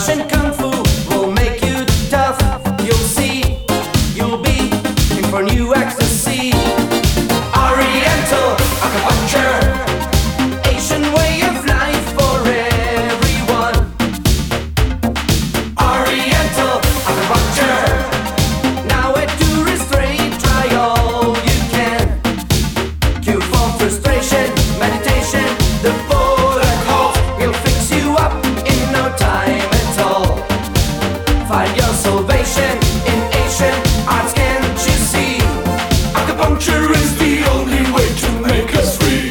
Russian kung fu will make you tough. You'll see, you'll be in for new ecstasy. Oriental acupuncture, Asian way of life for everyone. Oriental acupuncture, now at tourist rate, try all you can. Cure for frustration, meditation, the protocol will fix you up in no time at all. Find your salvation in Asian arts, can't you see? Acupuncture is the only way to make us free.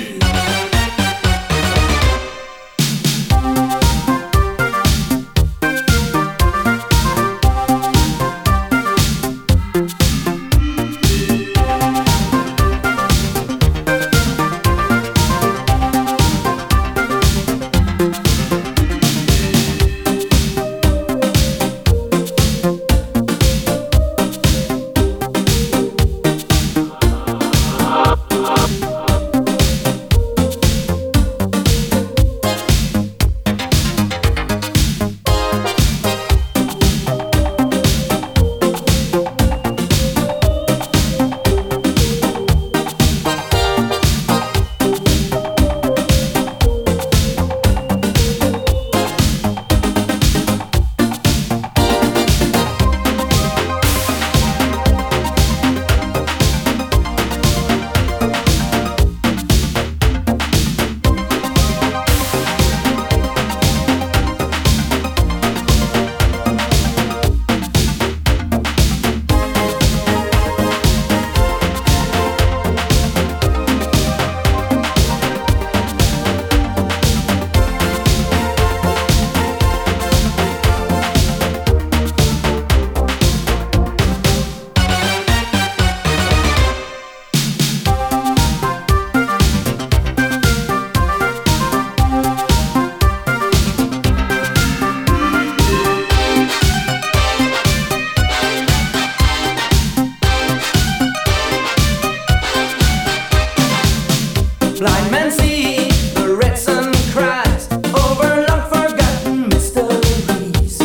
Blind men see, the red sun cries over long forgotten mysteries.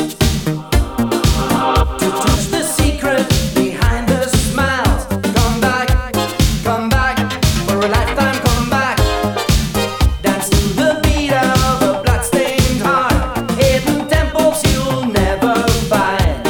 To touch the secret behind the smiles. Come back, for a lifetime come back. Dance to the beat of a blood-stained heart. Hidden temples you'll never find.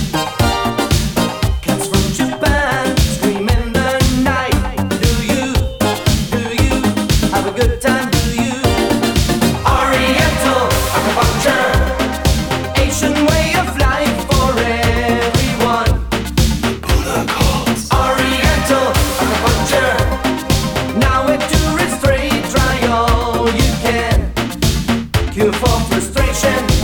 Cats from Japan scream in the night. Do you have a good time, do you? Oriental acupuncture, Asian way of life for everyone. Buddha calls. Oriental acupuncture, now at tourist rate, try all you can. Cure for frustration,